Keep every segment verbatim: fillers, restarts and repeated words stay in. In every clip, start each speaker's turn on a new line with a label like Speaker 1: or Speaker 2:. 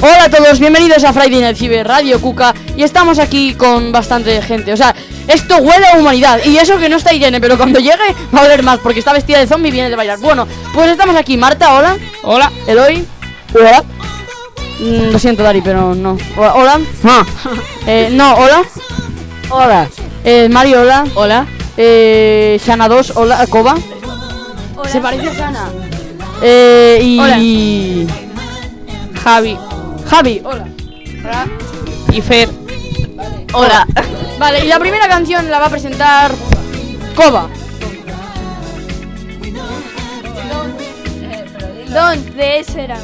Speaker 1: Hola a todos, bienvenidos a Friday Night Fever, Radio Cuca. Y estamos aquí con bastante gente. O sea, esto huele a humanidad. Y eso que no está Irene, pero cuando llegue va a oler más, porque está vestida de zombie y viene de bailar. Bueno, pues estamos aquí. Marta, hola.
Speaker 2: Hola.
Speaker 1: Eloy. Hola. Mm, lo siento, Dari, pero no. Hola. Hola.
Speaker 2: Ah.
Speaker 1: Eh, no, hola.
Speaker 2: Hola.
Speaker 1: Eh, Mario, hola.
Speaker 2: Hola.
Speaker 1: Eh, Shana dos, hola. Koba.
Speaker 3: Hola.
Speaker 1: Se parece a Shana. Eh, y...
Speaker 2: Hola. Javi.
Speaker 1: Javi, hola.
Speaker 2: Hola. Y Fer.
Speaker 1: Hola. Vale, y la primera canción la va a presentar Koba.
Speaker 3: ¿Dónde será?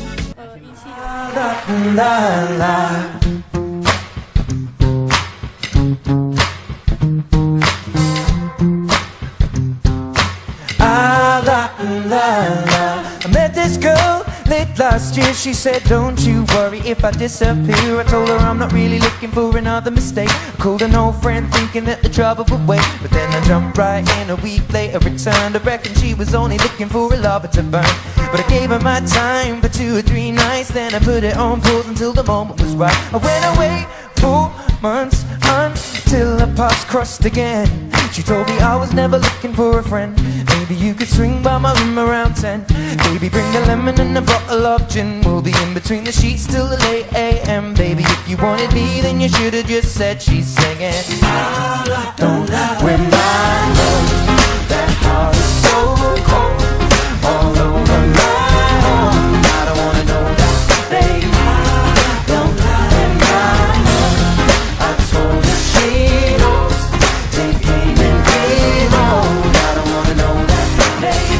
Speaker 4: I met this girl late last year. She said, don't you worry if I disappear. I told her I'm not really looking for another mistake. I called an old friend thinking that the trouble would wait, but then I jumped right in. A week later returned. I reckon she was only looking for a lover to burn, but I gave her my time for two or three nights. Then I put it on pause until the moment was right. I went away for months until our paths crossed again. She told me I was never looking for a friend. Maybe you could swing by my room around ten. Baby, bring the lemon and a bottle of gin. We'll be in between the sheets till the late a m. Baby, if you wanted me, then you should have just said she's singing. I don't remind me that heart is so cold all over my home. I don't wanna know that, baby. I don't remind me. I told her she knows. They came and came on. I don't wanna know that, baby.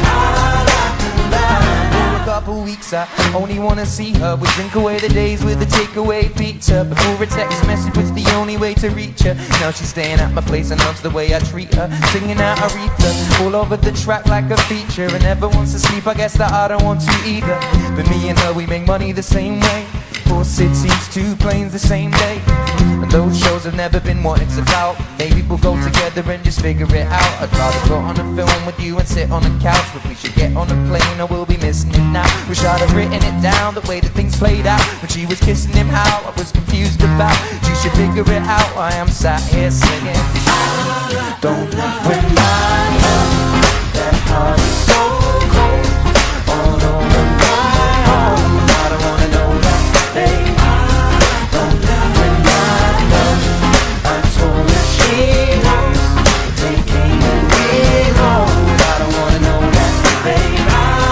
Speaker 4: For a couple weeks I only wanna see her. We drink away the days with a takeaway pizza. Before a text message was the only way to reach her. Now she's staying at my place and loves the way I treat her. Singing out Aretha all over the track like a feature. And never wants to sleep, I guess that I don't want to either. But me and her, we make money the same way. Four cities, two planes the same day. And those shows have never been what it's about. Maybe we'll go together and just figure it out. I'd rather go on a film with you and sit on a couch, but we should get on a plane or we'll be missing it now. Wish I'd have written it down, the way that things played out. When she was kissing him, how I was confused about. She should figure it out, I am sat here singing. I don't remind me that heart is so cold all over my home. I don't wanna know that, babe. I don't remind me. I told her she knows. They came and we rolled. I don't wanna know that, babe.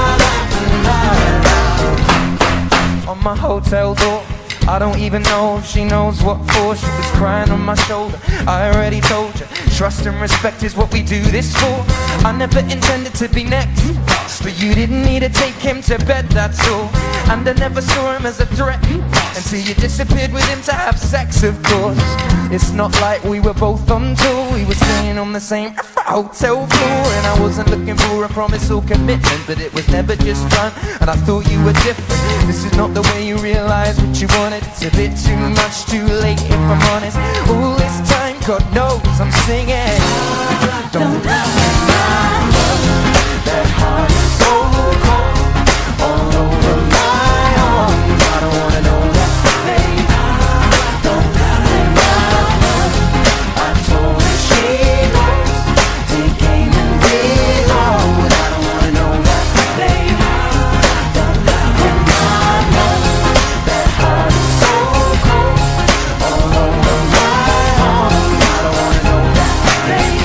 Speaker 4: On my hotel door, I don't even know if she knows what for. She was crying on my shoulder. I already told you, trust and respect is what we do this for. I never intended to be next, but you didn't need to take him to bed, that's all. And I never saw him as a threat until you disappeared with him to have sex, of course. It's not like we were both on tour. We were staying on the same hotel floor. And I wasn't looking for a promise or commitment, but it was never just fun, and I thought you were different. This is not the way you realize what you wanted. It's a bit too much, too late if I'm honest. All this time, God knows I'm singing. Don't remind me that heart is so cold all over my arm. I don't wanna know that, babe. Don't remind me. I told her she knows. They came and we rolled. I don't wanna know that, babe. Don't remind me that heart is so cold all over my arm. I don't wanna know that, babe.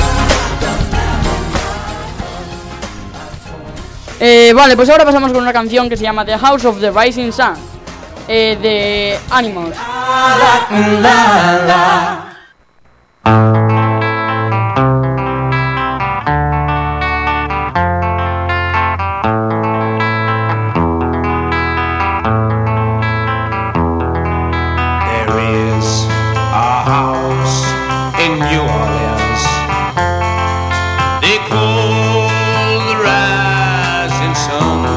Speaker 1: Eh, vale, pues ahora pasamos con una canción que se llama The House of the Rising Sun, eh, de Animals.
Speaker 5: There is a house in New Orleans they call the Rising Sun,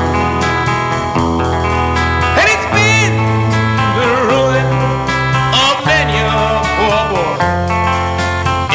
Speaker 5: and it's been the ruin of many a poor boy.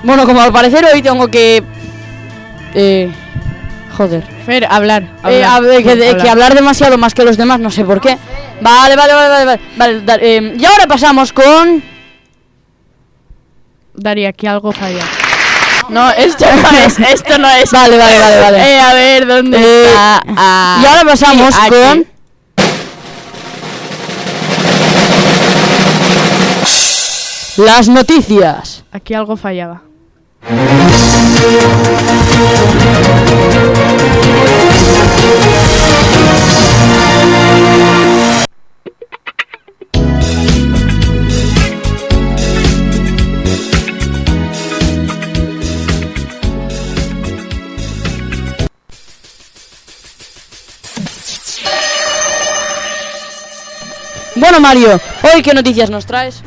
Speaker 1: Bueno, como al parecer hoy tengo que... Eh... Joder.
Speaker 2: Fer, hablar. hablar.
Speaker 1: Eh, a ver, que, de-
Speaker 2: hablar.
Speaker 1: que hablar demasiado más que los demás, no sé por qué. Vale, vale, vale, vale, vale, vale, da- eh, y ahora pasamos con...
Speaker 2: Daría, aquí algo falla. No, esto no es, esto no es.
Speaker 1: Vale, vale, vale, vale.
Speaker 2: Eh, a ver, ¿dónde
Speaker 1: Eh,
Speaker 2: está? Ah,
Speaker 1: y ahora pasamos
Speaker 2: sí, aquí.
Speaker 1: con... Las noticias.
Speaker 2: Aquí algo fallaba.
Speaker 1: Bueno, Mario, ¿hoy qué noticias nos traes?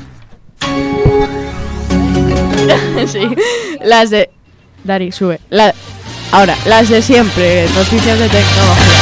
Speaker 2: Sí, las de... Dari, sube. La... Ahora, las de siempre, noticias de tecnología.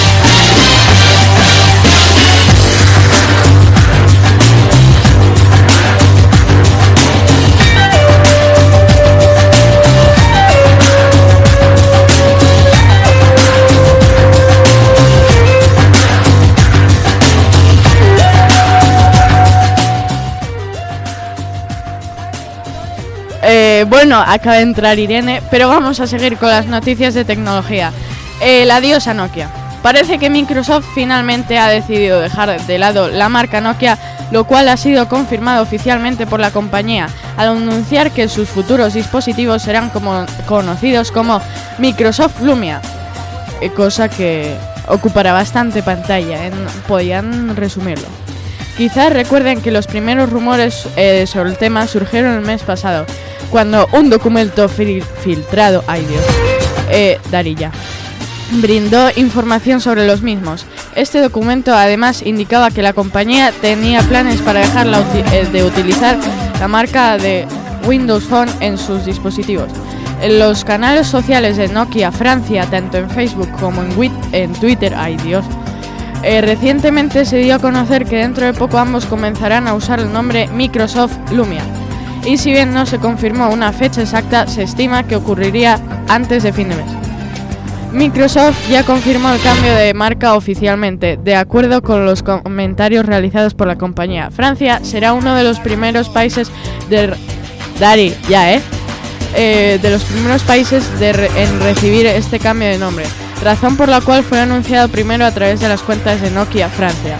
Speaker 2: Eh, bueno, acaba de entrar Irene, pero vamos a seguir con las noticias de tecnología. El adiós a Nokia. Parece que Microsoft finalmente ha decidido dejar de lado la marca Nokia, lo cual ha sido confirmado oficialmente por la compañía, al anunciar que sus futuros dispositivos serán como, conocidos como Microsoft Lumia, eh, cosa que ocupará bastante pantalla, en, podían resumirlo. Quizás recuerden que los primeros rumores eh, sobre el tema surgieron el mes pasado, cuando un documento fil- filtrado, ay Dios, eh, Darilla, brindó información sobre los mismos. Este documento además indicaba que la compañía tenía planes para dejar la uti- eh, de utilizar la marca de Windows Phone en sus dispositivos. En los canales sociales de Nokia Francia, tanto en Facebook como en, Wit- en Twitter, ay Dios, Eh, recientemente se dio a conocer que dentro de poco ambos comenzarán a usar el nombre Microsoft Lumia. Y si bien no se confirmó una fecha exacta, se estima que ocurriría antes de fin de mes. Microsoft ya confirmó el cambio de marca oficialmente, de acuerdo con los comentarios realizados por la compañía. Francia será uno de los primeros países de... Dari, ya, ¿eh? eh de los primeros países de re en recibir este cambio de nombre, razón por la cual fue anunciado primero a través de las cuentas de Nokia Francia.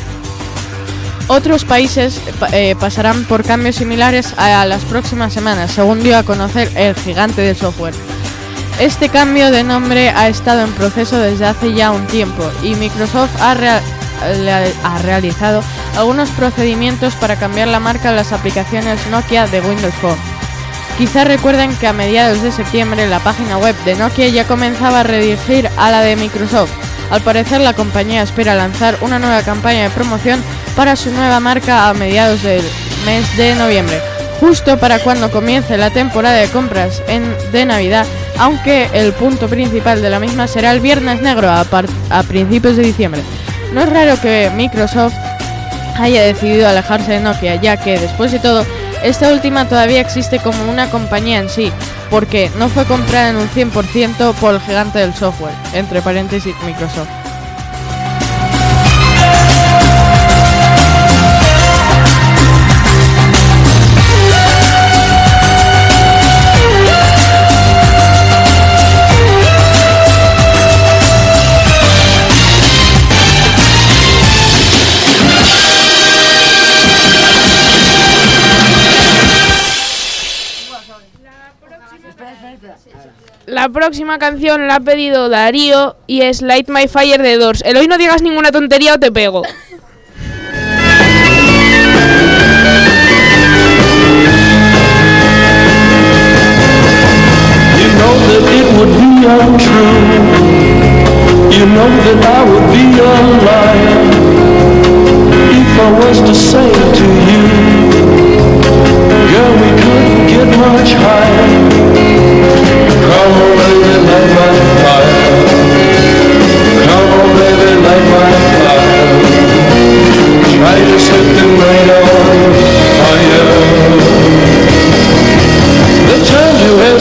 Speaker 2: Otros países eh, pasarán por cambios similares a, a las próximas semanas, según dio a conocer el gigante del software. Este cambio de nombre ha estado en proceso desde hace ya un tiempo y Microsoft ha, rea ha realizado algunos procedimientos para cambiar la marca de las aplicaciones Nokia de Windows Phone. Quizás recuerden que a mediados de septiembre la página web de Nokia ya comenzaba a redirigir a la de Microsoft. Al parecer la compañía espera lanzar una nueva campaña de promoción para su nueva marca a mediados del mes de noviembre, justo para cuando comience la temporada de compras en, de Navidad, aunque el punto principal de la misma será el Viernes Negro a, a principios de diciembre. No es raro que Microsoft haya decidido alejarse de Nokia, ya que después de todo esta última todavía existe como una compañía en sí, porque no fue comprada en un cien por ciento por el gigante del software, entre paréntesis Microsoft.
Speaker 6: La próxima canción la ha pedido Darío y es Light My Fire de Doors. El hoy no digas ninguna tontería o te pego.
Speaker 7: You know that it would be untrue. You know that I would be a liar if I was to say to you, girl, we couldn't get much higher. Come on, baby, light my fire. Come on, baby, light my fire. Try to set the night on fire. The time you had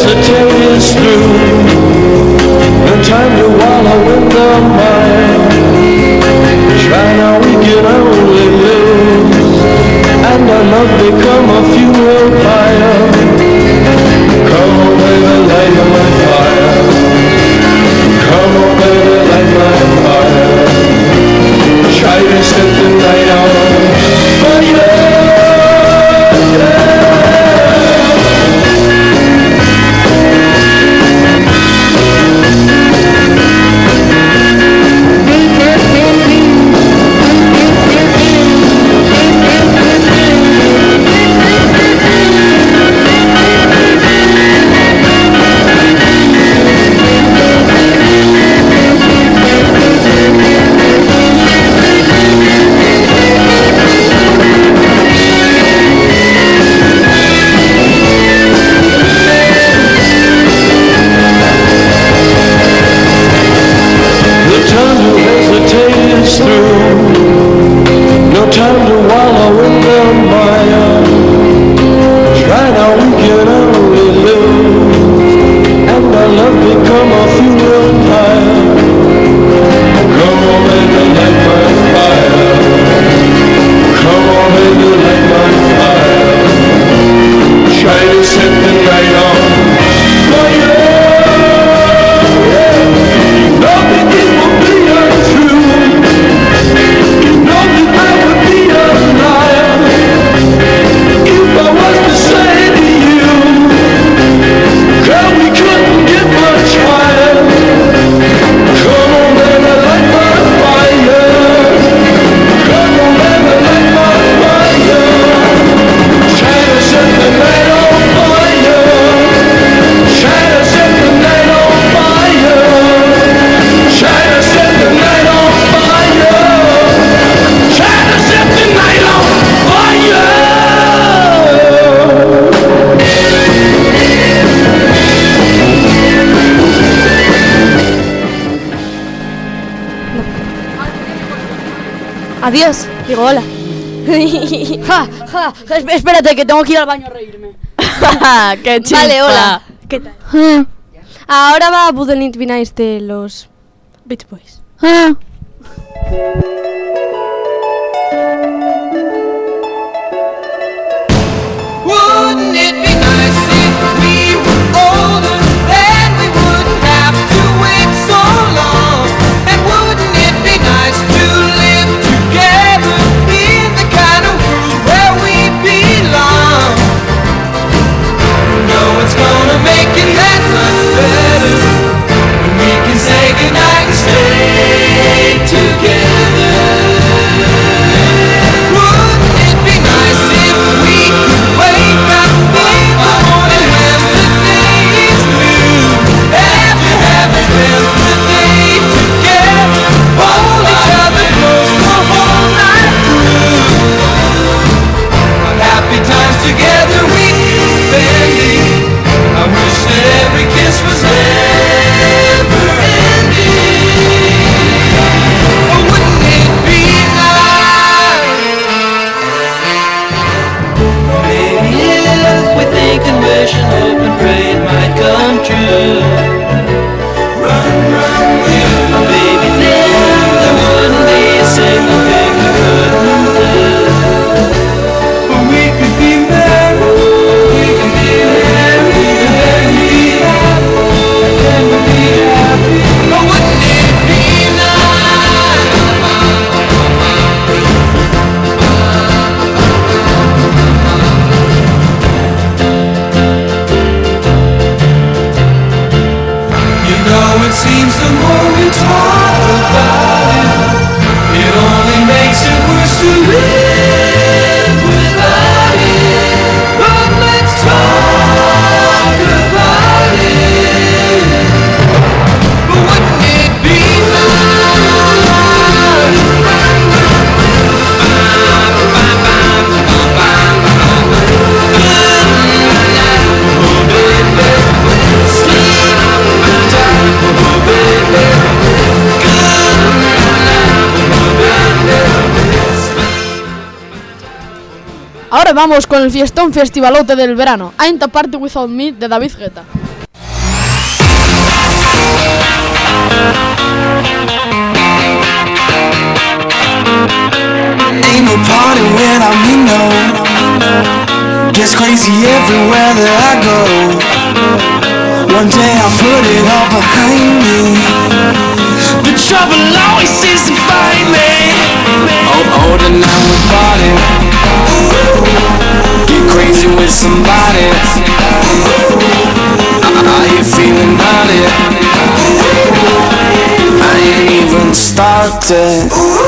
Speaker 3: adiós. Digo hola.
Speaker 1: Ja, ja, es- espérate que tengo que ir al baño a reírme.
Speaker 2: ¡Qué chispa!
Speaker 3: Vale, hola. ¿Qué tal? Ahora va Wouldn't It Be Nice de los Beach Boys.
Speaker 4: Wouldn't it be nice if we were older? Then we wouldn't have to wait so long. And wouldn't it be nice to live together in the kind of world where we belong? No one's gonna make it that much better when we can say goodnight and stay together. Wouldn't it be nice if we could wake up in the morning when the day is new? After having spent the day together, hold each other close the whole night through. What happy times together we'd be spending. I wish that every kiss was never ending. Oh, wouldn't it be nice? Maybe if we think and wish and hope and pray it might come true. Run, run, you. Maybe then there wouldn't be a single thing we couldn't do. But we could be married. We can be married. And be happy. And be happy. Oh, wouldn't it be nice? You know it seems the more we talk about it, it only makes it worse to live without it. But let's talk about it. But wouldn't it be
Speaker 1: Ahora vamos con el fiestón festivalote del verano. Ain't a Party Without Me de David Guetta.
Speaker 8: Ain't no party without me, no. Gets crazy everywhere that I go. One day I'll put it all behind me. The trouble always seems to find me. Oh, oh, tonight we'll party. Get crazy with somebody. Are you feeling naughty? I ain't even started.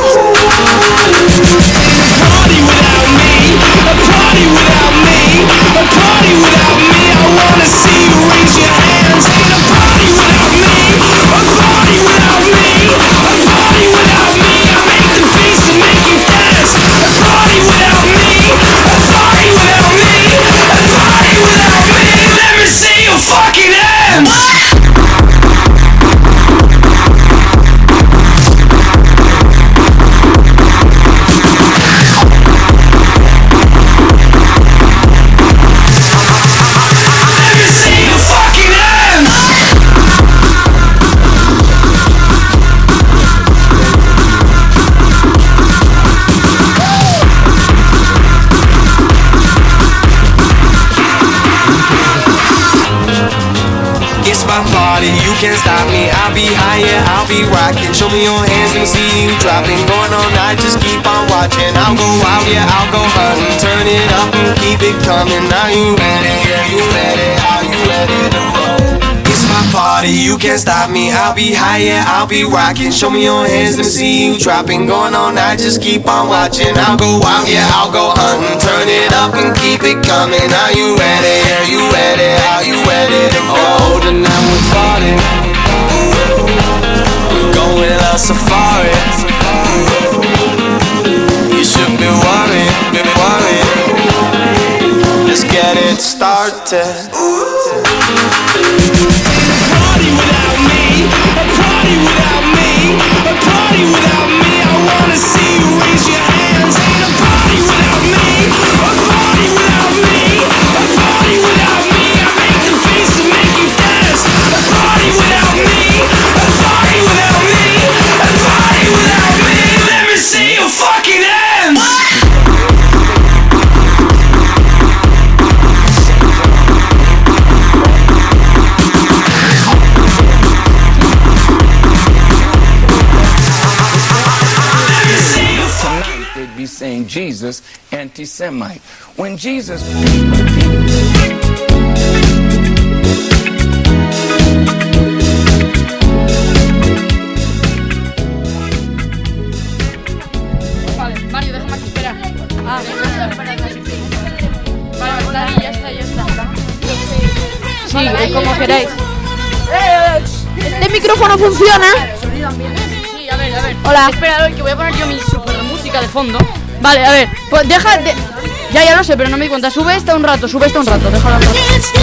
Speaker 8: Party without me, a party without me, a party without me. I wanna see you raise your hands. Ain't a party without me, a party without me, a party without me. I make the beats and make you dance. A party without me, a party without me, a party without me. Let me see your fucking hands. You can't stop me, I'll be high, yeah, I'll be rocking. Show me your hands, let me see you dropping. Going all night, just keep on watching. I'll go out, yeah, I'll go hunting. Turn it up and keep it coming. Are you ready? Yeah, you ready? Are you ready to roll? It's my party, you can't stop me. I'll be high, yeah, I'll be rocking. Show me your hands, let me see you dropping. Going all night, just keep on watching. I'll go out, yeah, I'll go hunting. Turn it up and keep it coming. Are you ready? Are you ready? Are you ready to go? Oh, tonight we're partying. We're going on a safari. You should be worried, be worried. Let's get it started. Party without me, a party without me, a party without me. I wanna see you raise your
Speaker 9: Jesus anti-Semite. When Jesus...
Speaker 1: Vale, Mario, déjame aquí, espera. Ah, espera, espera, espera. Vale, vale, ya está, ya está.
Speaker 6: Sí, es como queráis.
Speaker 3: Este micrófono funciona.
Speaker 1: Sí, a ver, a ver.
Speaker 3: Hola.
Speaker 1: Espera, que voy a poner yo mi super música de fondo. Vale, a ver, pues deja de... Ya, ya lo sé, pero no me di cuenta. Sube esta un rato, sube esta un rato, déjala un rato.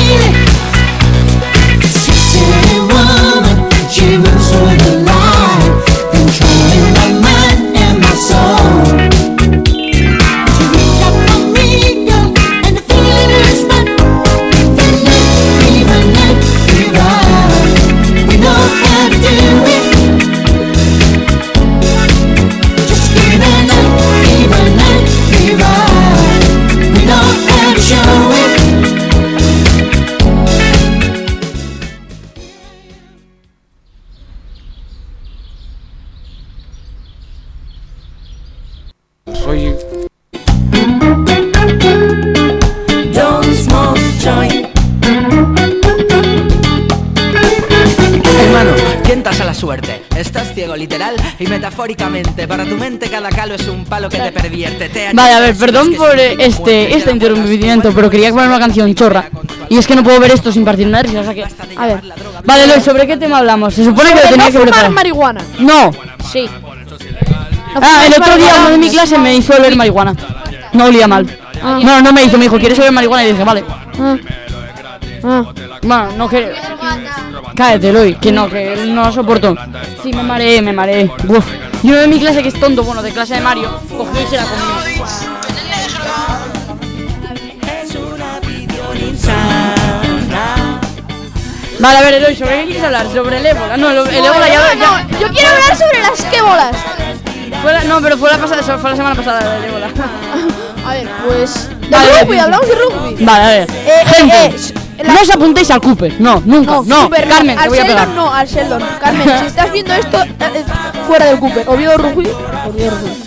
Speaker 9: Soy...
Speaker 10: Hermano, tientas a la suerte. Estás ciego literal y metafóricamente. Para tu mente cada calo es un palo que te pervierte. Te
Speaker 1: Vale, a ver, perdón por eh, este este interrumpimiento, pero quería poner una canción chorra. Y es que no puedo ver esto sin partir una risa, o sea que...
Speaker 3: A ver.
Speaker 1: Vale, Eloy, ¿sobre qué tema hablamos? Se supone que lo
Speaker 3: Sobre
Speaker 1: tenía
Speaker 3: no
Speaker 1: que
Speaker 3: fumar
Speaker 1: preparar.
Speaker 3: marihuana.
Speaker 1: No.
Speaker 3: Sí.
Speaker 1: Ah, el otro día uno de mi clase me hizo oler marihuana. No olía mal. No, no me hizo, me dijo, ¿quieres oler marihuana? Y dije, vale.
Speaker 3: Ah. Ah.
Speaker 1: Bueno, no que... Cállate, Eloy, que no, que no lo soporto. Sí, me mareé, me mareé. Uf. Y uno de mi clase que es tonto, bueno, de clase de Mario, cogió y se la comió. Vale, a ver, Eloy, ¿sobre qué quieres hablar? ¿Sobre el ébola? No, el, el ébola ya, ya...
Speaker 3: Yo quiero hablar sobre las québolas.
Speaker 1: Fue la- no, pero fue la, pasada, fue la semana pasada el ébola.
Speaker 3: A ver, pues... De
Speaker 1: Vale,
Speaker 3: rugby,
Speaker 1: vale.
Speaker 3: hablamos de rugby.
Speaker 1: Vale, a ver.
Speaker 3: Eh,
Speaker 1: Gente,
Speaker 3: eh, eh, la-
Speaker 1: no os apuntéis al Cooper. No, nunca. No,
Speaker 3: Cooper,
Speaker 1: Carmen, te
Speaker 3: al
Speaker 1: voy a pegar.
Speaker 3: Sheldon no, al Sheldon. Carmen, si estás viendo esto, eh, eh, fuera del Cooper. Oviedo Rugby, Oviedo Rugby.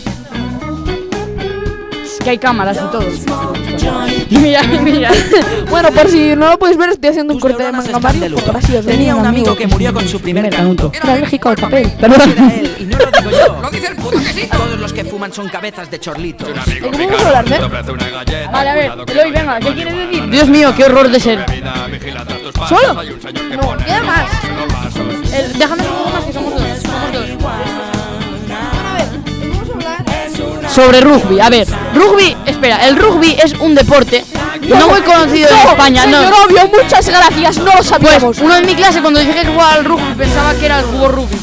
Speaker 1: Es que hay cámaras y todo. Y mira, y mira.
Speaker 3: Bueno, por si no lo podéis ver, estoy haciendo un corte de manga Mario. Por gracioso.
Speaker 10: Tenía un amigo que murió con su primer canuto.
Speaker 3: Era alérgico al papel.
Speaker 10: Perdón. Era él, y no lo digo yo. Lo dice el puto quesito. Todos los que fuman son cabezas de chorlitos.
Speaker 3: ¿De cómo vamos a hablar, Mer?
Speaker 1: Vale, a ver, Eloy, venga, ¿qué quieres decir? Dios mío, qué horror de ser.
Speaker 3: ¿Solo? No, queda más.
Speaker 1: El- déjame un poco más que somos dos. Somos dos.
Speaker 3: Bueno, a ver, vamos a hablar...
Speaker 1: Sobre rugby, a ver, rugby, espera, el rugby es un deporte no muy conocido en España, no.
Speaker 3: Señor Obvio, muchas gracias, no lo sabíamos.
Speaker 1: Pues uno de mi clase cuando dije que jugaba al rugby pensaba que era el juego rugby.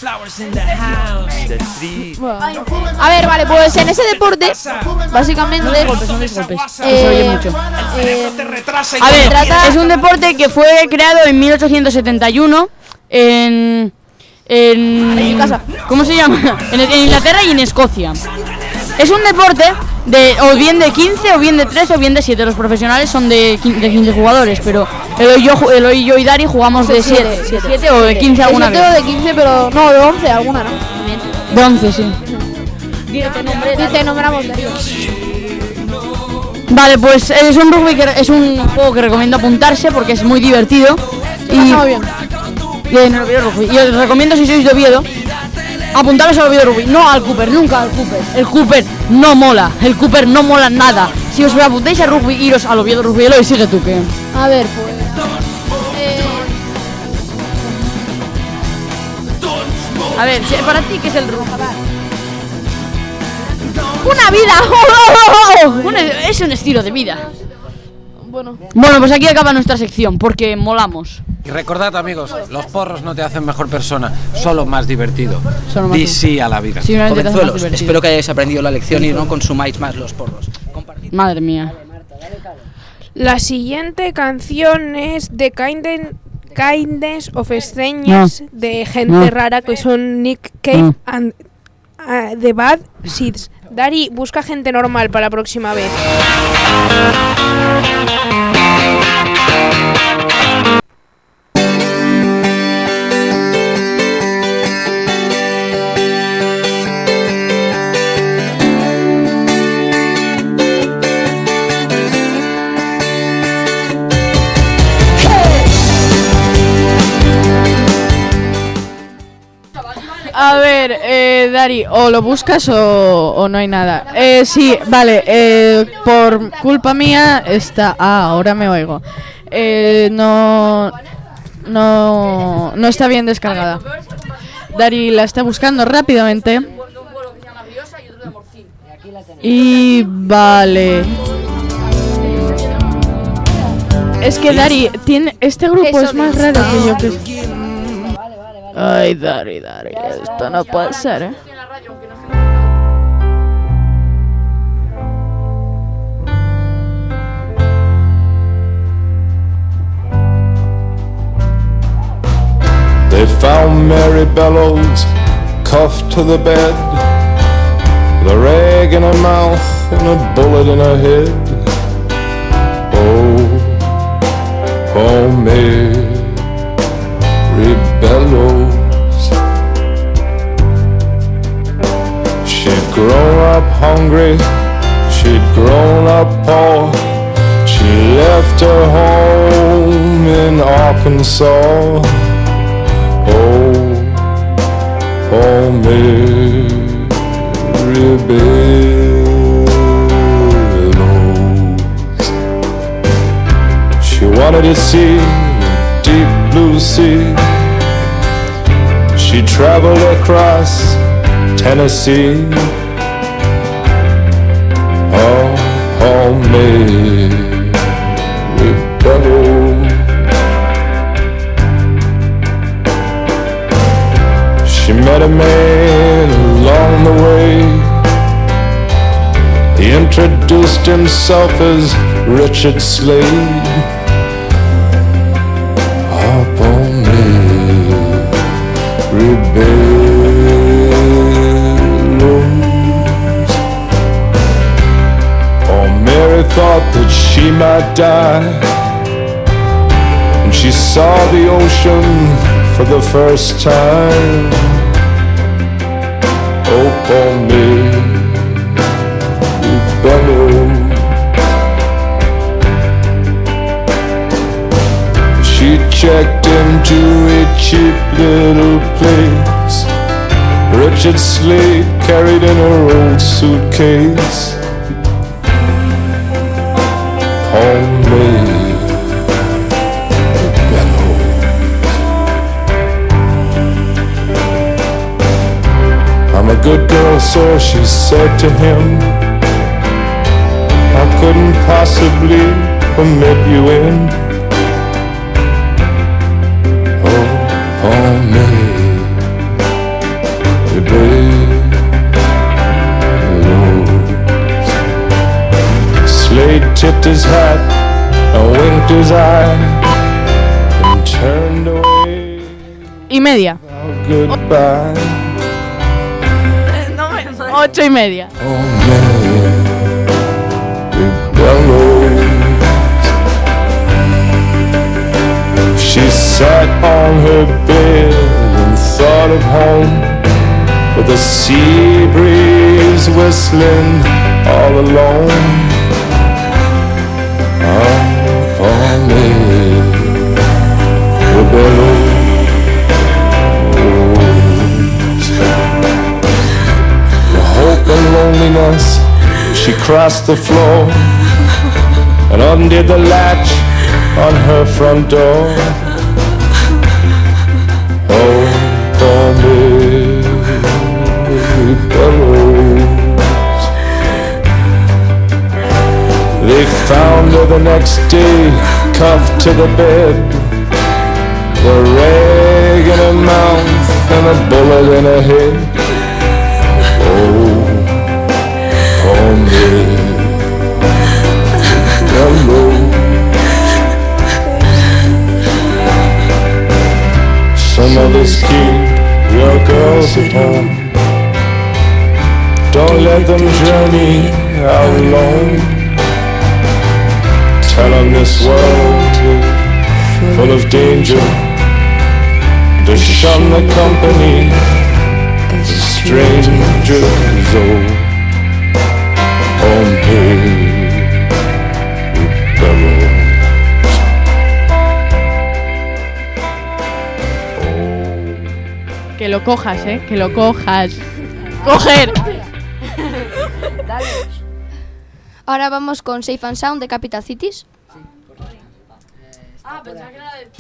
Speaker 3: A ver, vale, pues en ese deporte, básicamente...
Speaker 1: Golpes, no des golpes, que
Speaker 3: eh,
Speaker 1: se oye mucho.
Speaker 3: eh,
Speaker 1: A ver,
Speaker 3: trata-
Speaker 1: es un deporte que fue creado en mil ochocientos setenta y uno en... En
Speaker 3: mi casa.
Speaker 1: ¿Cómo se llama? En, en Inglaterra y en Escocia. Es un deporte de o bien de quince, o bien de trece, o bien de siete. Los profesionales son de quince, de quince jugadores, pero Eloy y yo, Eloy, yo y Dari jugamos de siete,
Speaker 3: siete,
Speaker 1: siete o de quince alguna
Speaker 3: de
Speaker 1: vez.
Speaker 3: de quince, pero no, de once alguna, ¿no?
Speaker 1: De once, sí.
Speaker 3: Y te nombramos de
Speaker 1: Vale, pues es un rugby que es un juego que recomiendo apuntarse porque es muy divertido. Y
Speaker 3: Pasamos bien.
Speaker 1: Y en el Oviedo Rugby. Y os recomiendo, si sois de Oviedo, apuntaros al Oviedo Rugby, no al Cooper, nunca al Cooper. El Cooper no mola, el Cooper no mola nada. Si os apuntáis al rugby, iros al Oviedo Rugby. Y sigue tú, que...
Speaker 3: A ver, pues... Eh,
Speaker 1: A ver, si- para ti, ¿qué es el rugby?
Speaker 3: ¡una vida!
Speaker 1: Un- es un estilo de vida.
Speaker 3: Bueno,
Speaker 1: Bueno, pues aquí acaba nuestra sección, porque molamos.
Speaker 11: Y recordad, amigos, los porros no te hacen mejor persona, solo más divertido.
Speaker 1: Solo más
Speaker 11: Di
Speaker 1: divertido.
Speaker 11: sí a la vida.
Speaker 1: Sí, una vez te hace más
Speaker 10: Jovenzuelos,
Speaker 1: divertido.
Speaker 10: espero que hayáis aprendido la lección y no consumáis más los porros. Compartid.
Speaker 1: Madre mía.
Speaker 6: La siguiente canción es The Kindness, Kindness of Strangers de gente
Speaker 1: No.
Speaker 6: rara que son Nick Cave
Speaker 1: No.
Speaker 6: and uh, The Bad Seeds. Dari, busca gente normal para la próxima vez.
Speaker 2: A ver, eh, Dari, o lo buscas o, o no hay nada. Eh, sí, vale, eh, por culpa mía está... Ah, ahora me oigo. Eh, no, no, no está bien descargada. Dari la está buscando rápidamente. Y vale. Es que Dari tiene... Este grupo es más raro que yo que... Ay, Dari, Dari, esto no puede ser, ¿eh?
Speaker 12: They found Mary Bellows cuffed to the bed, with a rag in her mouth and a bullet in her head. Oh, oh, Mary Bellows. She'd grown up hungry, she'd grown up poor. She left her home in Arkansas. Oh, oh, Mary Bellows. She wanted to see the deep blue sea. She traveled across Tennessee. Oh, oh, Mary Bellows. She met a man along the way. He introduced himself as Richard Slade. Up on Mary Bellows. Oh, Mary thought that she might die, and she saw the ocean for the first time. Oh, poor Mary Bellows. She checked into a cheap little place. Richard Slade carried in her old suitcase. Poor Mary Bellows. I'm a good girl, sir, she said to him. I couldn't possibly permit you in. Oh, poor Mary Bellows. Slade tipped his hat and winked his eye and turned away.
Speaker 2: Y media.
Speaker 12: Goodbye.
Speaker 2: Ocho y media.
Speaker 12: Oh, Mary Bellows. She sat on her bed and thought of home, with the sea breeze whistling all alone. Oh, poor Mary Bellows. The hope and loneliness. She crossed the floor and undid the latch on her front door. Oh, poor Mary Bellows. They found her the next day, cuffed to the bed, the rag in her mouth and a bullet in her head. Oh, poor Mary Bellows. Some others keep your girls at home. Don't let them journey out alone. Tell them this world is full of danger. To shun the company of strangers. Oh, oh, Mary Bellows.
Speaker 2: Que Que lo cojas, ¿eh? Que lo cojas. ¡Coger!
Speaker 13: Ahora vamos con Safe and Sound de Capital Cities.
Speaker 1: Ah, pensaba que era de...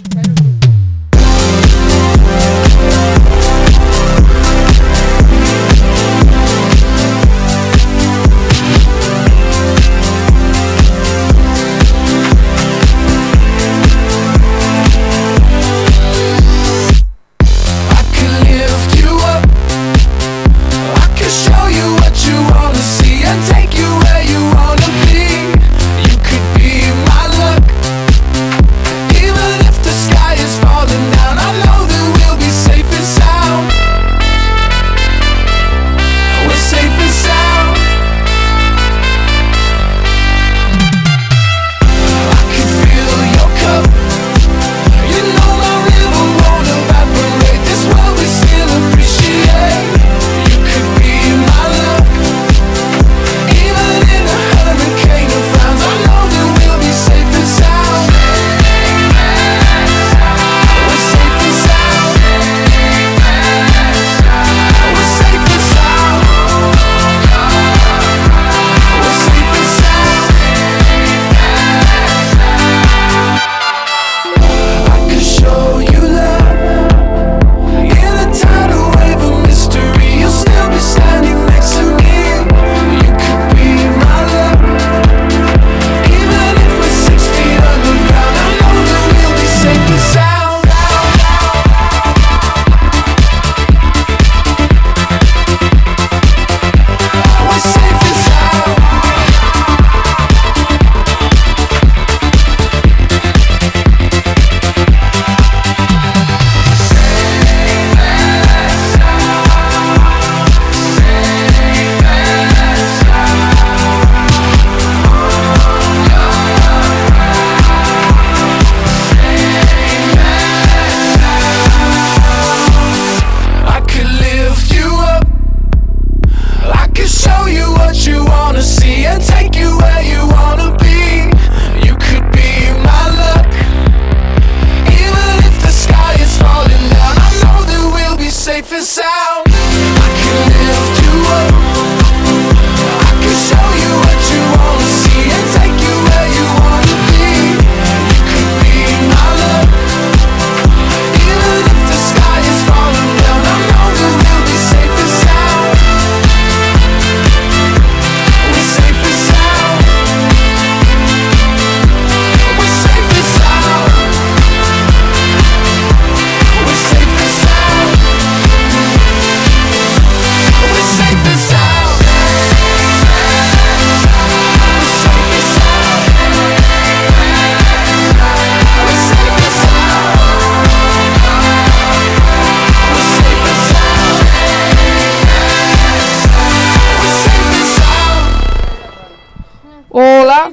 Speaker 6: Hola.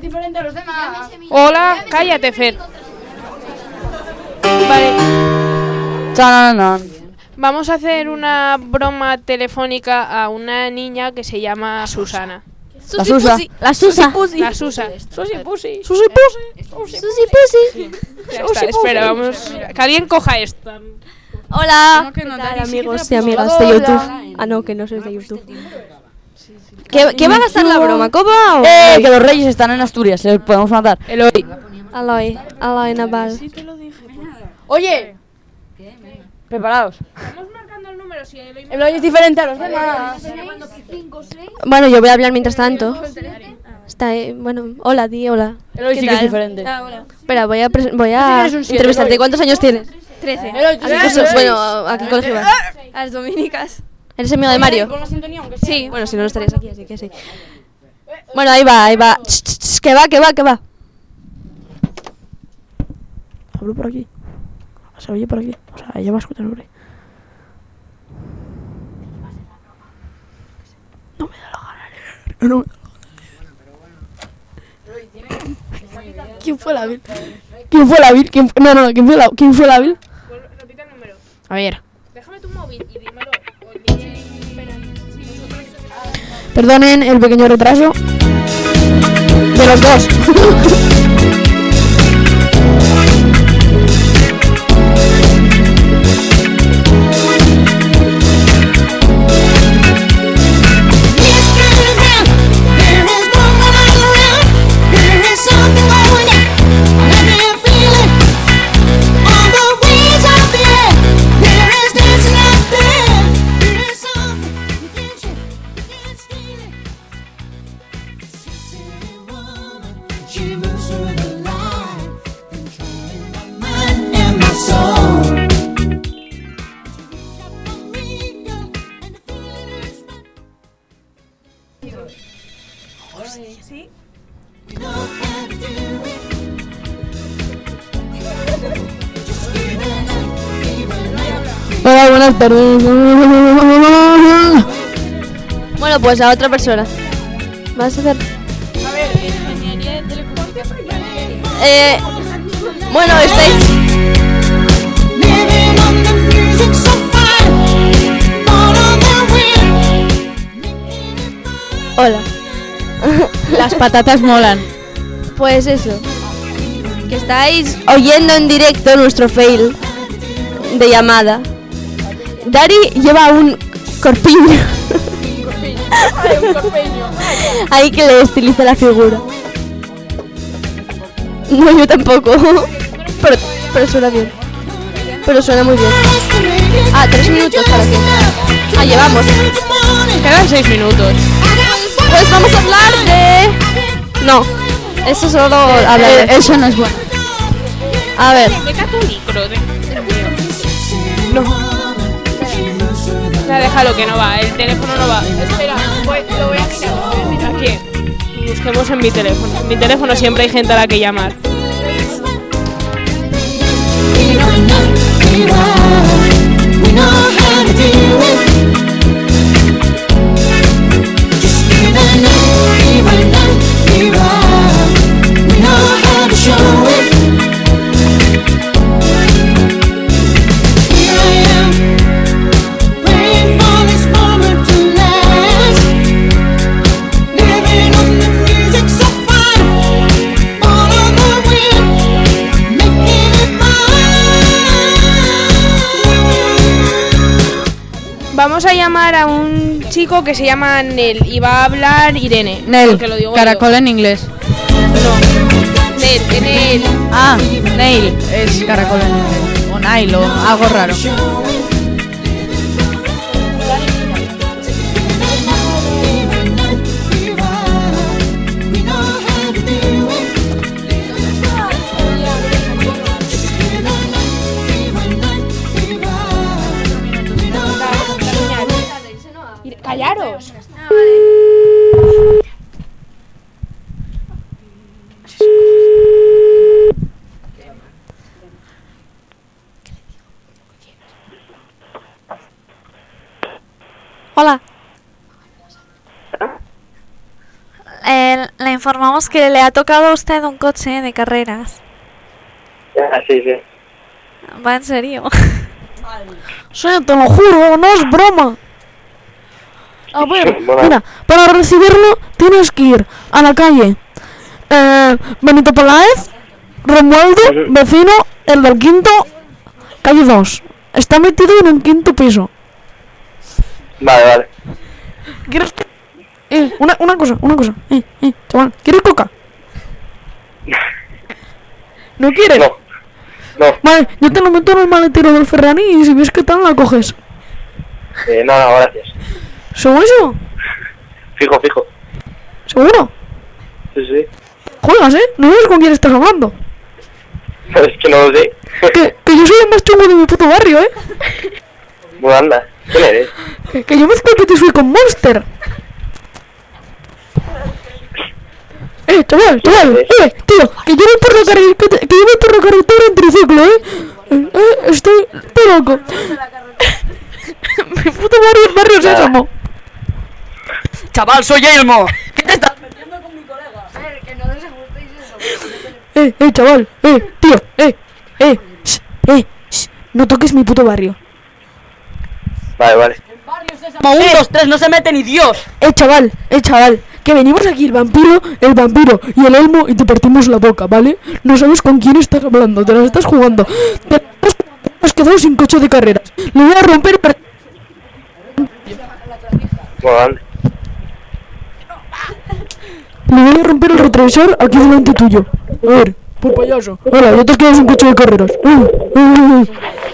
Speaker 6: Hola, cállate, Fer. Vale.
Speaker 1: Chananan.
Speaker 6: Vamos a hacer una broma telefónica a una niña que se llama Susana.
Speaker 1: La Susa.
Speaker 3: La Susa.
Speaker 6: La Susa.
Speaker 1: Susi Pussy.
Speaker 3: Susi Pussy. Susi Pussy.
Speaker 6: Ya está, espera, vamos. Que alguien coja esto.
Speaker 3: Hola.
Speaker 2: que
Speaker 3: ¿Qué
Speaker 2: no?
Speaker 3: tal,
Speaker 2: Dani, sí que
Speaker 3: amigos
Speaker 2: te
Speaker 3: y
Speaker 2: la
Speaker 3: amigas
Speaker 1: puso.
Speaker 3: de
Speaker 1: Hola.
Speaker 3: YouTube? Ah, no, que no sois de YouTube. ¿Qué, ¿Qué va a gastar la broma? ¿Copa o...?
Speaker 1: Eh, que los reyes están en Asturias, les podemos matar.
Speaker 6: Eloy.
Speaker 3: Aloy. Aloy Naval.
Speaker 1: Oye. Preparados.
Speaker 6: Vamos marcando el número si Eloy
Speaker 1: El hoy es diferente a los demás.
Speaker 3: Bueno, yo voy a hablar mientras tanto. Está, eh, bueno, hola, di, hola.
Speaker 1: El hoy
Speaker 3: ¿Qué
Speaker 1: sí que es
Speaker 3: tal?
Speaker 1: diferente.
Speaker 3: Espera, voy a, pres- voy a
Speaker 1: eres un siete,
Speaker 3: entrevistarte.
Speaker 1: Eloy.
Speaker 3: ¿Cuántos años tienes?
Speaker 13: trece.
Speaker 1: Eloy, tú
Speaker 3: ¿A qué
Speaker 1: eres
Speaker 3: coso-
Speaker 1: seis.
Speaker 3: bueno, ¿a qué colegio vas?
Speaker 13: A las dominicas.
Speaker 3: ¿Eres amigo de Mario?
Speaker 1: Con la sintonía, aunque sea.
Speaker 3: Sí. Bueno, si no, no estarías aquí, así que sí. Bueno, ahí va, ahí va. Ch, ch, ch, que va, que va, que va.
Speaker 1: Hablo por aquí. Se oye por aquí. O sea, ella va a escuchar por ahí. No me da la gana de leer. No me da la gana de leer. ¿Quién fue la vil? ¿Quién fue la vil? ¿Quién fue? No, no, no. ¿Quién fue la, ¿quién fue la vil?
Speaker 6: Repite el número.
Speaker 1: A ver.
Speaker 6: Déjame tu móvil y dímelo. O dime-
Speaker 1: Perdonen el pequeño retraso. De los dos. Hola, buenas tardes.
Speaker 3: Bueno, pues a otra persona. ¿Vas a hacer?
Speaker 6: A ver, ingeniería de telecomunicaciones.
Speaker 3: Eh, bueno, estáis... Hola.
Speaker 2: Las patatas molan.
Speaker 3: Pues eso. Que estáis oyendo en directo nuestro fail de llamada. Dari lleva un corpiño.
Speaker 6: Ay, un corpeño.
Speaker 3: Ahí que le estiliza la figura. No, yo tampoco. Pero, pero suena bien. Pero suena muy bien. Ah, tres minutos para que. Ah, llevamos.
Speaker 6: Quedan seis minutos.
Speaker 3: Pues vamos a hablar de. No, eso solo hablar de.
Speaker 2: Eh, eso no es bueno.
Speaker 3: A ver.
Speaker 6: Deja tu micro. De... No. Ya déjalo que no va, el teléfono no va. Espera, voy, lo voy a mirar. Mira, aquí. Busquemos en mi teléfono. En mi teléfono siempre hay gente a la que llamar. Vamos a llamar a un chico que se llama Nel y va a hablar Irene.
Speaker 2: Nel,
Speaker 6: lo digo
Speaker 2: caracol
Speaker 6: yo.
Speaker 2: en inglés.
Speaker 6: No. Nel, Nel.
Speaker 2: Ah, nail es caracol en inglés. O nail o algo raro.
Speaker 6: Callaros.
Speaker 14: Hola. Eh, le informamos que le ha tocado a usted un coche de carreras.
Speaker 15: Ah, sí, sí.
Speaker 14: Va en serio.
Speaker 1: Sí, te lo juro, no es broma. A ver, mira, para recibirlo tienes que ir a la calle eh, Benito Peláez, Romualdo, vecino, el del quinto, calle dos. Está metido en un quinto piso.
Speaker 15: Vale, vale.
Speaker 1: ¿Quieres? Eh, una, una cosa, una cosa. Eh, eh, chaval, ¿quieres coca? ¿No quieres?
Speaker 15: No. No.
Speaker 1: Vale, yo te lo meto en el maletero del Ferrari y si ves que tal la coges.
Speaker 15: Eh, no, no, gracias.
Speaker 1: ¿Seguro eso?
Speaker 15: Fijo, fijo.
Speaker 1: ¿Seguro?
Speaker 15: Sí, sí.
Speaker 1: Juegas, ¿eh? No sabes con quién estás hablando.
Speaker 15: Es que no lo sé.
Speaker 1: Que, que yo soy el más chungo de mi puto barrio, ¿eh?
Speaker 15: Bueno, anda. ¿Quién eres?
Speaker 1: Que, que yo mezclo Petit Suisse con Monster. Eh, chaval, chaval, eh, tío, que yo voy por la carretera, que, te- que yo voy por la carretera en triciclo, eh. Eh, eh estoy todo loco. Mi puto barrio es Barrio Sésamo.
Speaker 16: Chaval, soy Elmo.
Speaker 1: Eh, eh, chaval, eh, tío, eh, eh, sh, eh, sh, no toques mi puto barrio.
Speaker 15: Vale, vale.
Speaker 16: Como un, dos, tres, no se mete ni Dios.
Speaker 1: Eh, chaval, eh, chaval, que venimos aquí el vampiro, el vampiro y el elmo y te partimos la boca, ¿vale? No sabes con quién estás hablando, te las estás jugando. Te has quedado sin coche de carreras. Le voy a romper... per-
Speaker 15: Bueno, anda.
Speaker 1: Le voy a romper el retrovisor aquí delante tuyo. A ver, por payaso. Hola, ya te has quedado sin coche de carreras. Uh, uh, uh.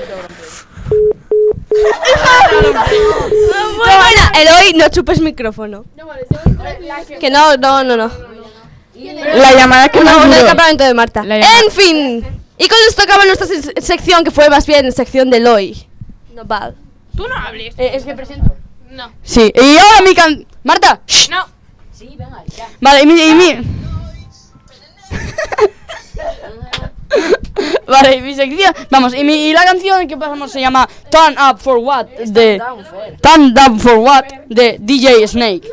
Speaker 3: Bueno, Eloy, no chupes micrófono. Que no, no, no, no.
Speaker 2: La llamada que
Speaker 3: no,
Speaker 2: más
Speaker 3: no,
Speaker 2: duró.
Speaker 3: el campamento de Marta.
Speaker 2: La llama-
Speaker 3: En fin. Y con esto acaba nuestra se- sección, que fue más bien sección de Eloy. No, vale.
Speaker 6: Tú no hables.
Speaker 3: Eh, es que presento.
Speaker 6: No.
Speaker 1: Sí, y ahora mi can... Marta.
Speaker 6: No.
Speaker 1: Sí, venga, ya. Vale, y mi... Y mi... Vale, mi sección. Vamos, y, mi, y la canción que pasamos se llama Turn Up for What de Turn Down for What de D J Snake.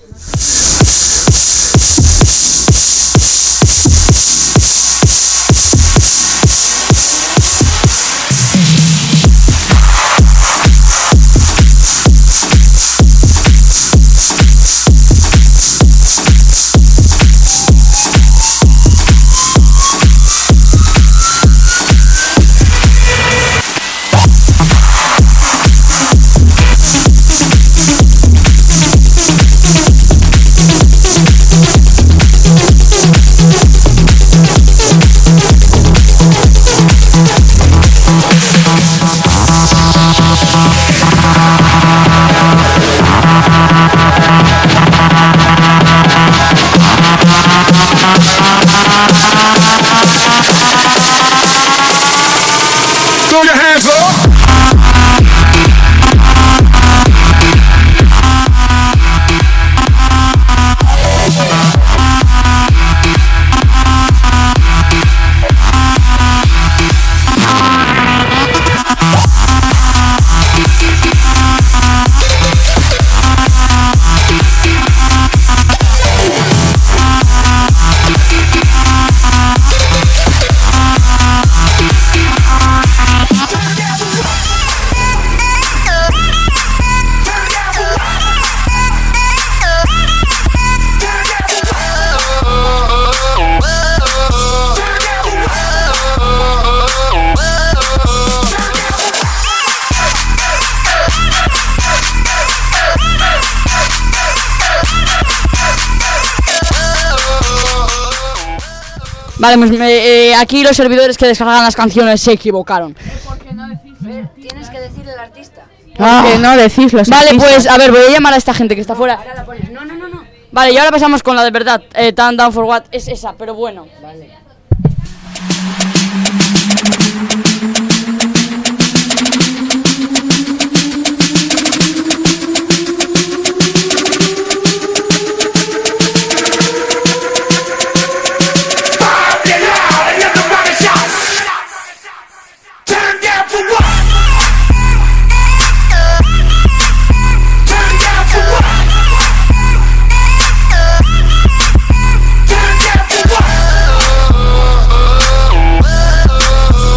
Speaker 5: Throw your hands up.
Speaker 1: Vale, pues me, eh, aquí los servidores que descargan las canciones se equivocaron.
Speaker 3: Tienes que decir el artista.
Speaker 1: Ah.
Speaker 2: Que no decís los
Speaker 1: Vale,
Speaker 2: artistas.
Speaker 1: pues a ver, voy a llamar a esta gente que está fuera.
Speaker 3: Ahora la pones. No, no, no, no.
Speaker 1: Vale, y ahora pasamos con la de verdad. Eh, Turn Down for What es esa, pero bueno.
Speaker 3: Vale.
Speaker 5: Turn down for what?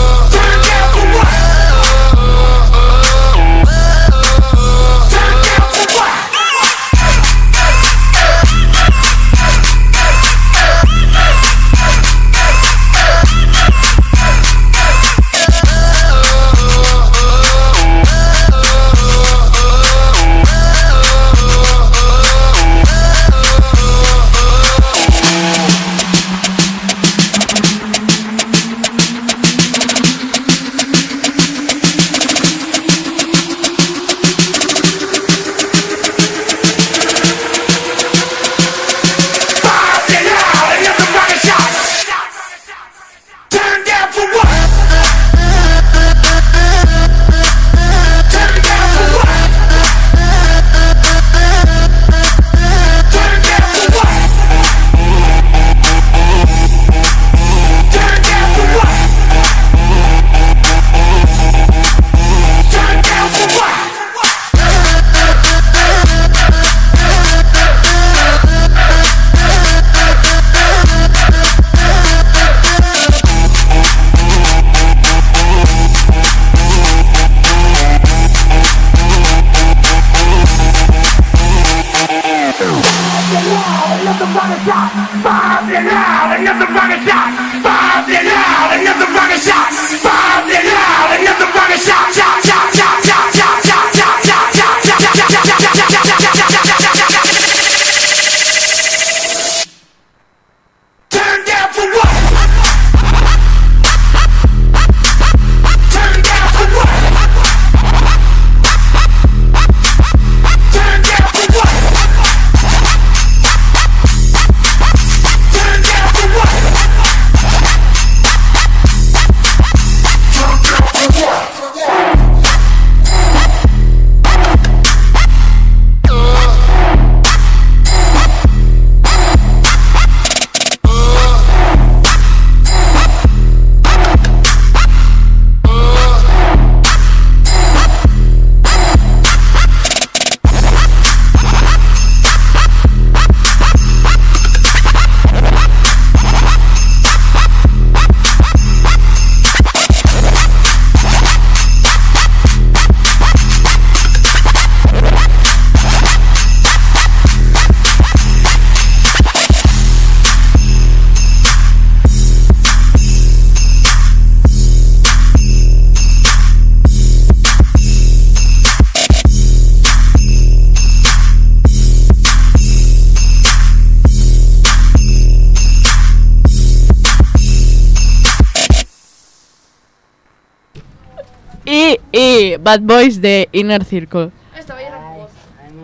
Speaker 2: Y, y Bad Boys de Inner Circle.
Speaker 1: Esta va a ir a voz.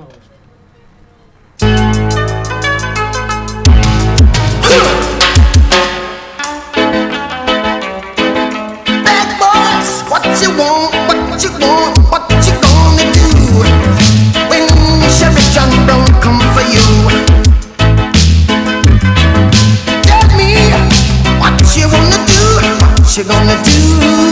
Speaker 17: Bad boys, what you want, what you want, what you gonna do when Chevy John Brown come for you? Tell me what you wanna do, what you gonna do?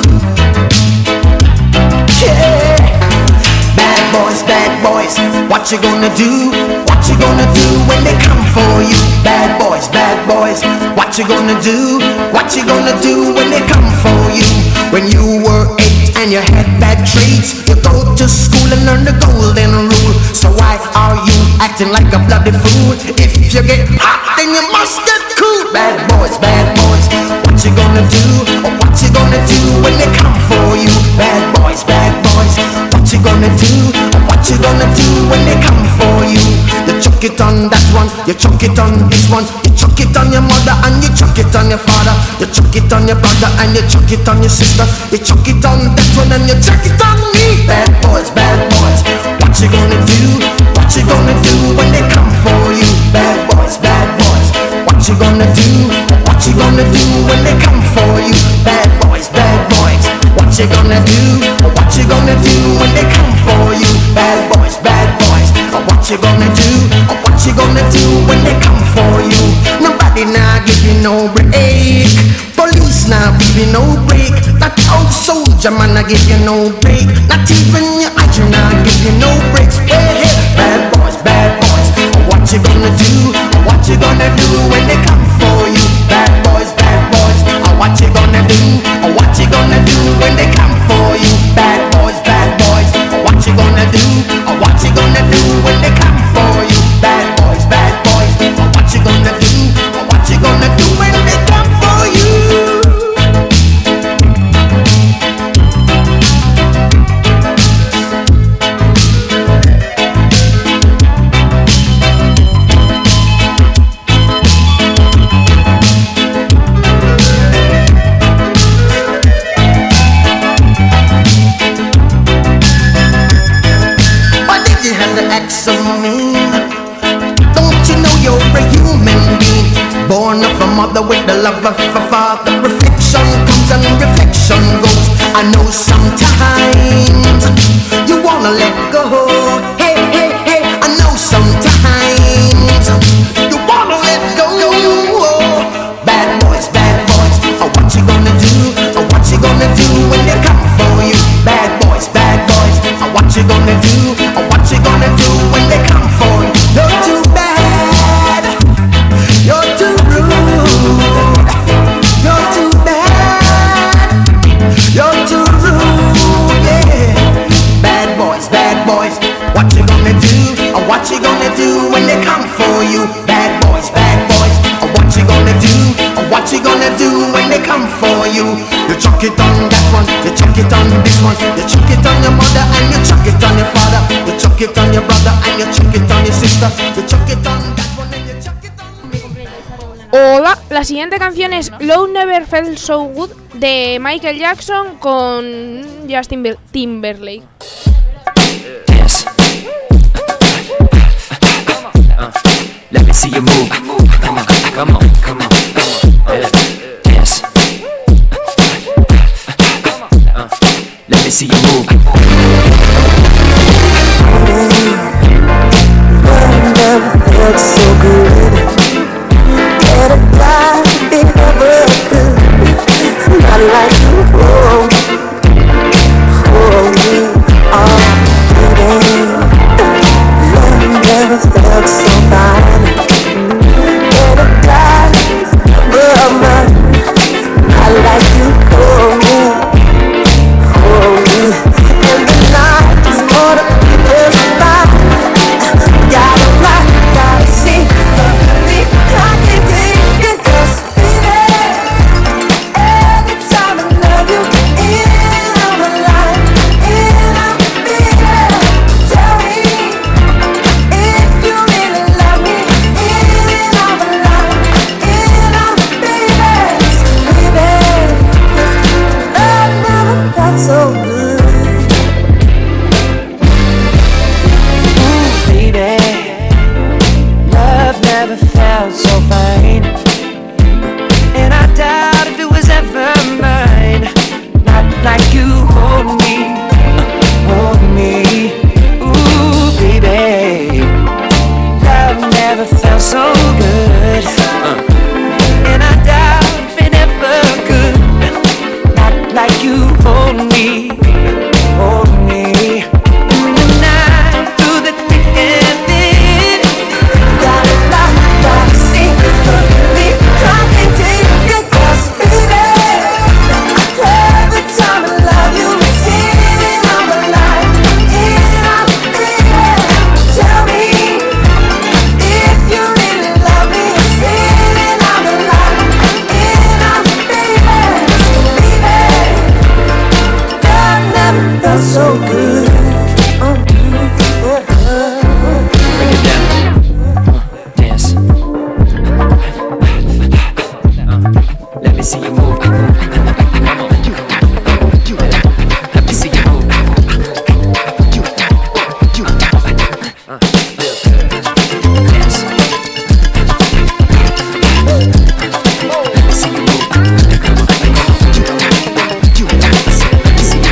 Speaker 17: Yeah. Bad boys, bad boys, what you gonna do? What you gonna do when they come for you? Bad boys, bad boys, what you gonna do? What you gonna do when they come for you? When you were eight and you had bad traits, you go to school and learn the golden rule. So why are you acting like a bloody fool? If you get hot, then you must get cool. Bad boys, bad boys, what you gonna do? Or what you gonna do when they come for you? Bad boys, bad boys, what you gonna do? Or what you gonna do when they come for you? You chuck it on that one, you chuck it on this one, you chuck it on your mother and you chuck it on your father, you chuck it on your brother and you chuck it on your sister, you chuck it on that one and you chuck it on me. Bad boys, bad boys, what you gonna do? What you gonna do when they come for you? Bad boys, bad boys, what you gonna do? What you gonna do when they come for you? Bad boys, bad boys, what you gonna do? What you gonna do when they come for you? Bad boys, bad boys, what you gonna do? What you gonna do when they come for you? Nobody now give you no break. Police now give you no break. That old soldier man I give you no break. Not even your eyes now give you no breaks. Hey, hey, bad boys, bad boys, what you gonna do? What you gonna do when they come for you? Bad boys, bad boys, what you gonna do? What you gonna do when they come for you? Bad boys, bad boys, what you gonna do? What you gonna do when they come for you? Bad boys, bad boys, what you gonna do? What you gonna do when they come for you? Born of a mother with the love of a father. Reflection comes and reflection goes. I know sometimes you wanna let go. Hey, hey, hey, I know sometimes you wanna let go. Bad boys, bad boys, oh, what you gonna do? Oh, what you gonna do when they come for you? Bad boys, bad boys, oh, what you gonna do? Oh, what you gonna do when they come for you? You're too bad, you're too rude, you're too bad, you're too rude, yeah. Bad boys, bad boys, what you gonna do? Or what you gonna do when they come for you? Bad boys, bad boys, or what you gonna do? Or what you gonna do when they come for you? You chuck it on that one, you chuck it on this one, you chuck it on your mother and you chuck it on your father, you chuck it on your brother and you chuck it on your sister, you chuck it on that one and you chuck it on me.
Speaker 6: Hola, la siguiente canción es Love Never Felt So Good de Michael Jackson con Justin Ber- Timberlake.
Speaker 18: Yes. Uh, let me see you move. Come on, come on, come on, come on. Yes. Uh, let me see you move.
Speaker 19: Love never felt so good. Get a guy they never could. Not like you, oh, oh, me, oh, baby. Love never felt so fine. Get a guy
Speaker 17: hold me, hold me. Tonight, through the thick and thin. Gotta love, gotta see, me, I can take your cause, baby. Every time I love you, it's in I'm alive, in I'm baby. Tell me if you really love me, it's in I'm alive, in I'm baby. Baby, love never felt so good.
Speaker 18: Break it down. Uh, dance. Uh, let me see you move. Come on. Let me see you move. Uh, dance. Let me see you move. Come on. Let me see you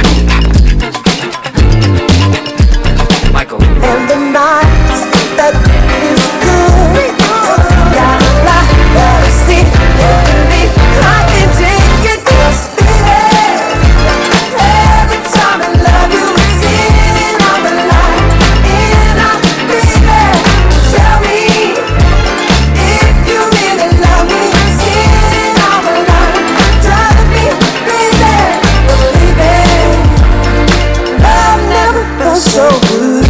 Speaker 18: move. Michael.
Speaker 17: And the nights that is good. Gotta lie, gotta see, me, I can take it, cause baby, every time I love you, it's in I'm alive, in I'm baby. Tell me if you really love me, it's in I'm alive, driving me crazy, baby. Love never felt so good.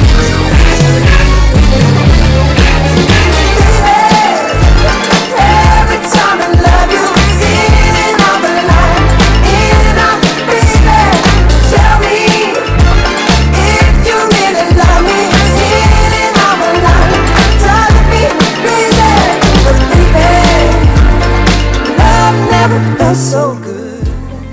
Speaker 17: Every time I love you, it's in I'm alive, in I'm baby. Tell me if you really love me, it's in I'm alive, driving me crazy, 'cause baby, love never felt so good.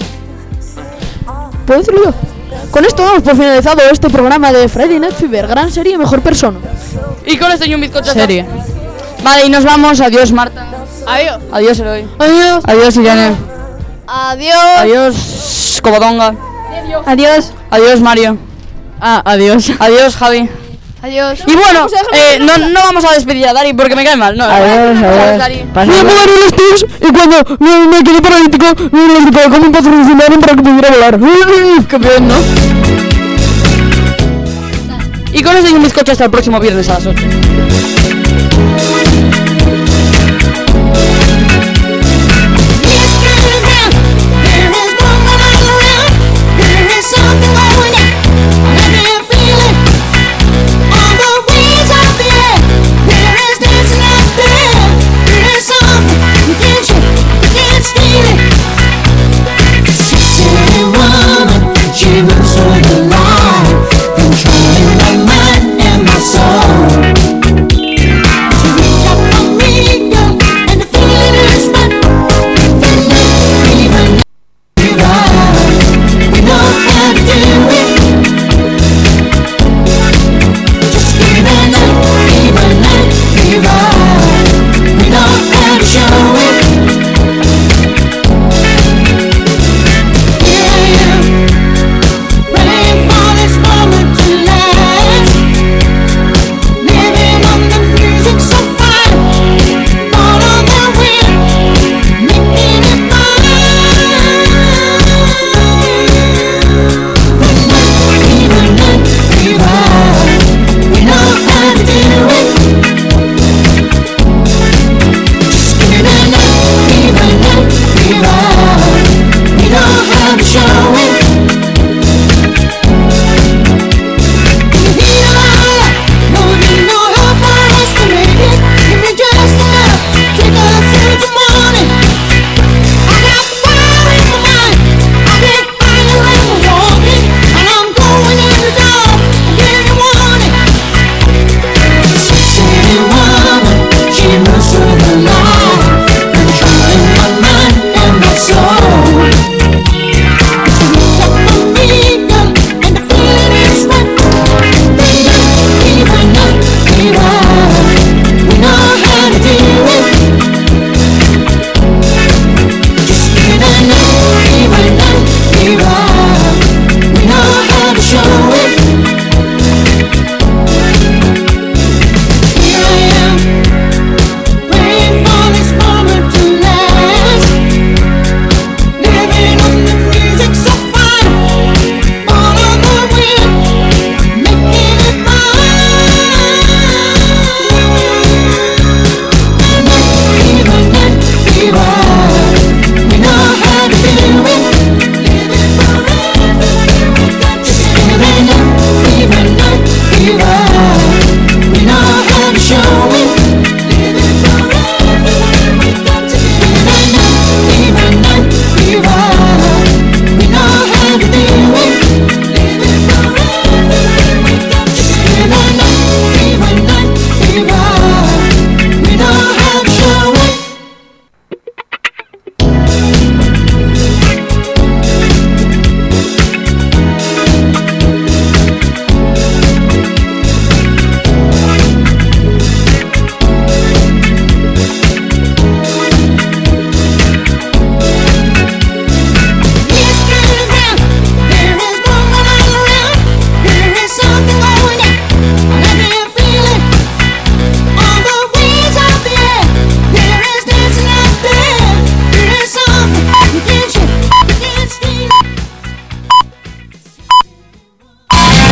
Speaker 1: ¿Puedo decirlo yo? Con esto damos por finalizado este programa de Friday Night Fever, gran serie, mejor persona. Y con esto y un bizcocho.
Speaker 2: Serie.
Speaker 1: Vale, y nos vamos. Adiós, Marta.
Speaker 2: Adiós.
Speaker 1: Adiós, Eloy.
Speaker 2: Adiós.
Speaker 1: Adiós, Irene.
Speaker 3: Adiós.
Speaker 1: Adiós, Covadonga.
Speaker 3: Adiós.
Speaker 1: Adiós, Mario.
Speaker 2: Ah, adiós.
Speaker 1: Adiós, Javi.
Speaker 3: Adiós.
Speaker 1: Y bueno, eh, no, no vamos a despedir a Dari porque me cae mal. No,
Speaker 3: Adiós, adiós.
Speaker 1: Dari.
Speaker 3: Pasa
Speaker 1: Voy a
Speaker 3: bien.
Speaker 1: poner los tips y cuando me, me quedé paralítico, me lo indicó como un patrocinario para que pudiera volar. Qué bien, ¿no? Y con esto y un bizcocho hasta el próximo viernes a las ocho.